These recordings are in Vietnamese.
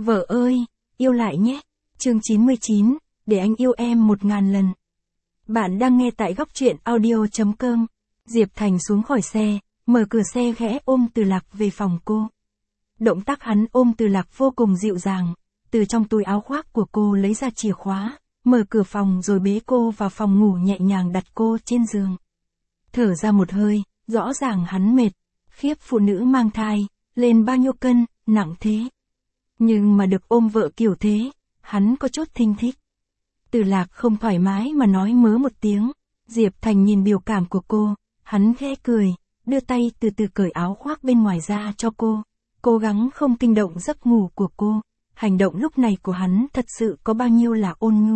Vợ ơi, yêu lại nhé. Chương 99, để anh yêu em 1000 lần. Bạn đang nghe tại góc truyện audio.com. Diệp Thành xuống khỏi xe, mở cửa xe khẽ ôm Từ Lạc về phòng cô. Động tác hắn ôm Từ Lạc vô cùng dịu dàng, từ trong túi áo khoác của cô lấy ra chìa khóa, mở cửa phòng rồi bế cô vào phòng ngủ, nhẹ nhàng đặt cô trên giường. Thở ra một hơi, rõ ràng hắn mệt, khiếp phụ nữ mang thai, lên bao nhiêu cân, nặng thế. Nhưng mà được ôm vợ kiểu thế, hắn có chút thinh thích. Từ Lạc không thoải mái mà nói mớ một tiếng. Diệp Thành nhìn biểu cảm của cô, hắn khẽ cười, đưa tay từ từ cởi áo khoác bên ngoài ra cho cô, cố gắng không kinh động giấc ngủ của cô. Hành động lúc này của hắn thật sự có bao nhiêu là ôn nhu.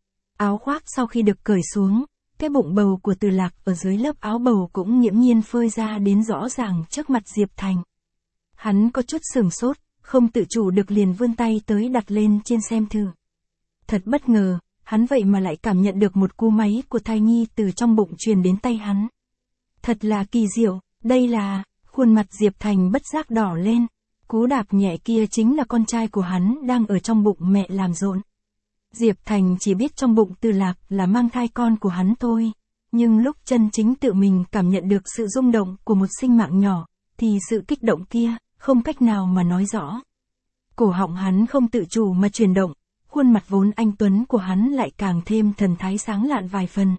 Áo khoác sau khi được cởi xuống, cái bụng bầu của Từ Lạc ở dưới lớp áo bầu cũng nghiễm nhiên phơi ra đến rõ ràng trước mặt Diệp Thành. Hắn có chút sửng sốt, không tự chủ được liền vươn tay tới đặt lên trên xem thử. Thật bất ngờ, hắn vậy mà lại cảm nhận được một cú máy của thai nhi từ trong bụng truyền đến tay hắn. Thật là kỳ diệu, đây là, khuôn mặt Diệp Thành bất giác đỏ lên. Cú đạp nhẹ kia chính là con trai của hắn đang ở trong bụng mẹ làm rộn. Diệp Thành chỉ biết trong bụng Từ Lạc là mang thai con của hắn thôi, nhưng lúc chân chính tự mình cảm nhận được sự rung động của một sinh mạng nhỏ, thì sự kích động kia, không cách nào mà nói rõ. Cổ họng hắn không tự chủ mà chuyển động, khuôn mặt vốn anh tuấn của hắn lại càng thêm thần thái sáng lạn vài phần.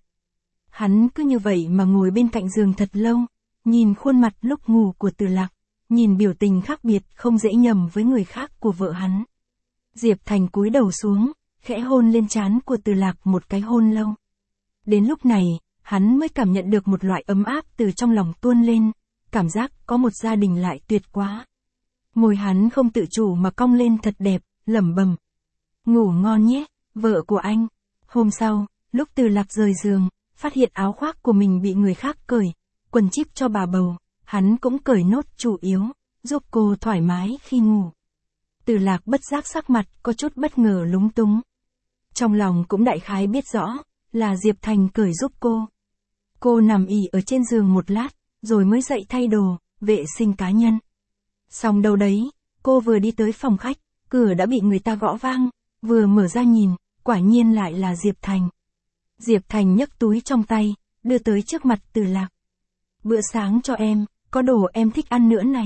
Hắn cứ như vậy mà ngồi bên cạnh giường thật lâu, nhìn khuôn mặt lúc ngủ của Từ Lạc, nhìn biểu tình khác biệt không dễ nhầm với người khác của vợ hắn. Diệp Thành cúi đầu xuống, khẽ hôn lên trán của Từ Lạc một cái hôn lâu. Đến lúc này, hắn mới cảm nhận được một loại ấm áp từ trong lòng tuôn lên, cảm giác có một gia đình lại tuyệt quá. Môi hắn không tự chủ mà cong lên thật đẹp, lẩm bẩm. Ngủ ngon nhé, vợ của anh. Hôm sau, lúc Từ Lạc rời giường, phát hiện áo khoác của mình bị người khác cởi, quần chíp cho bà bầu, hắn cũng cởi nốt chủ yếu, giúp cô thoải mái khi ngủ. Từ Lạc bất giác sắc mặt có chút bất ngờ lúng túng. Trong lòng cũng đại khái biết rõ, là Diệp Thành cởi giúp cô. Cô nằm ỉ ở trên giường một lát, rồi mới dậy thay đồ, vệ sinh cá nhân. Xong đâu đấy, cô vừa đi tới phòng khách, cửa đã bị người ta gõ vang, vừa mở ra nhìn, quả nhiên lại là Diệp Thành. Diệp Thành nhấc túi trong tay, đưa tới trước mặt Từ Lạc. Bữa sáng cho em, có đồ em thích ăn nữa này.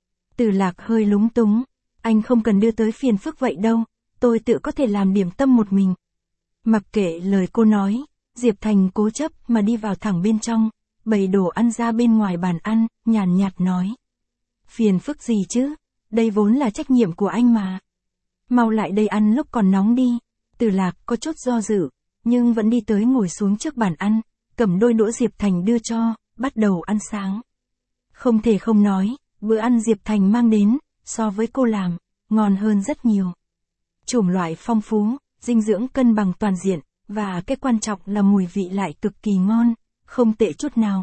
Từ Lạc hơi lúng túng, anh không cần đưa tới phiền phức vậy đâu, tôi tự có thể làm điểm tâm một mình. Mặc kệ lời cô nói, Diệp Thành cố chấp mà đi vào thẳng bên trong, bày đồ ăn ra bên ngoài bàn ăn, nhàn nhạt nói. Phiền phức gì chứ, đây vốn là trách nhiệm của anh mà. Mau lại đây ăn lúc còn nóng đi. Từ Lạc có chút do dự, nhưng vẫn đi tới ngồi xuống trước bàn ăn, cầm đôi đũa Diệp Thành đưa cho, bắt đầu ăn sáng. Không thể không nói, bữa ăn Diệp Thành mang đến, so với cô làm, ngon hơn rất nhiều. Chủng loại phong phú, dinh dưỡng cân bằng toàn diện, và cái quan trọng là mùi vị lại cực kỳ ngon, không tệ chút nào.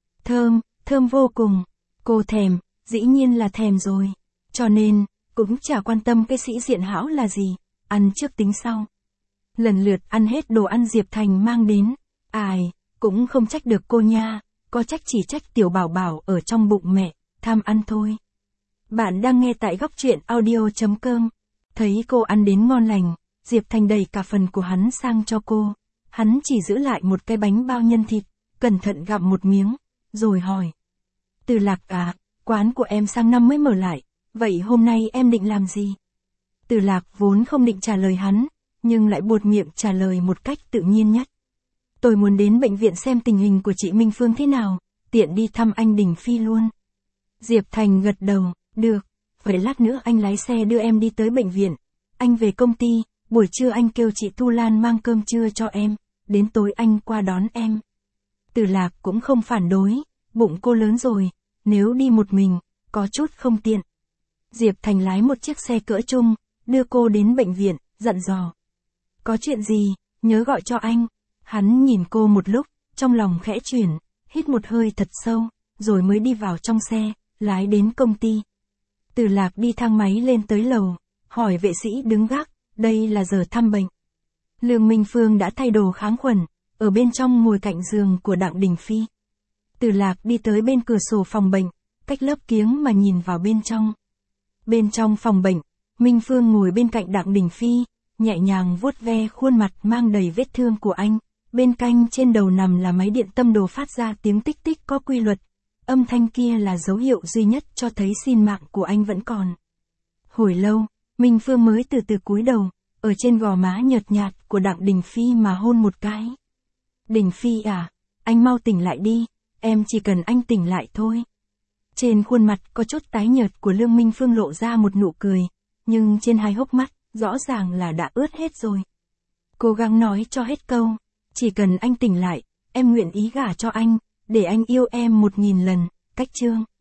Thơm vô cùng. Cô thèm, dĩ nhiên là thèm rồi. Cho nên, cũng chả quan tâm cái sĩ diện hão là gì, ăn trước tính sau. Lần lượt ăn hết đồ ăn Diệp Thành mang đến. Ai, cũng không trách được cô nha, có trách chỉ trách tiểu bảo bảo ở trong bụng mẹ, tham ăn thôi. Bạn đang nghe tại góc truyện audio.com. Thấy cô ăn đến ngon lành, Diệp Thành đẩy cả phần của hắn sang cho cô. Hắn chỉ giữ lại một cái bánh bao nhân thịt, cẩn thận gặm một miếng, rồi hỏi. Từ Lạc à, quán của em sang năm mới mở lại, vậy hôm nay em định làm gì? Từ Lạc vốn không định trả lời hắn, nhưng lại buột miệng trả lời một cách tự nhiên nhất. Tôi muốn đến bệnh viện xem tình hình của chị Minh Phương thế nào, tiện đi thăm anh Đình Phi luôn. Diệp Thành gật đầu, được, vậy lát nữa anh lái xe đưa em đi tới bệnh viện. Anh về công ty, buổi trưa anh kêu chị Tu Lan mang cơm trưa cho em, đến tối anh qua đón em. Từ Lạc cũng không phản đối, bụng cô lớn rồi, nếu đi một mình, có chút không tiện. Diệp Thành lái một chiếc xe cỡ trung, đưa cô đến bệnh viện, dặn dò. Có chuyện gì, nhớ gọi cho anh. Hắn nhìn cô một lúc, trong lòng khẽ chuyển, hít một hơi thật sâu, rồi mới đi vào trong xe, lái đến công ty. Từ Lạc đi thang máy lên tới lầu, hỏi vệ sĩ đứng gác, đây là giờ thăm bệnh. Lương Minh Phương đã thay đồ kháng khuẩn, ở bên trong ngồi cạnh giường của Đặng Đình Phi. Từ Lạc đi tới bên cửa sổ phòng bệnh, cách lớp kiếng mà nhìn vào bên trong. Bên trong phòng bệnh, Minh Phương ngồi bên cạnh Đặng Đình Phi, nhẹ nhàng vuốt ve khuôn mặt mang đầy vết thương của anh. Bên cạnh trên đầu nằm là máy điện tâm đồ phát ra tiếng tích tích có quy luật. Âm thanh kia là dấu hiệu duy nhất cho thấy sinh mạng của anh vẫn còn. Hồi lâu, Minh Phương mới từ từ cúi đầu, ở trên gò má nhợt nhạt của Đặng Đình Phi mà hôn một cái. Đình Phi à, anh mau tỉnh lại đi, em chỉ cần anh tỉnh lại thôi. Trên khuôn mặt có chút tái nhợt của Lương Minh Phương lộ ra một nụ cười, nhưng trên hai hốc mắt, rõ ràng là đã ướt hết rồi. Cố gắng nói cho hết câu, chỉ cần anh tỉnh lại, em nguyện ý gả cho anh, để anh yêu em 1000 lần, cách chương.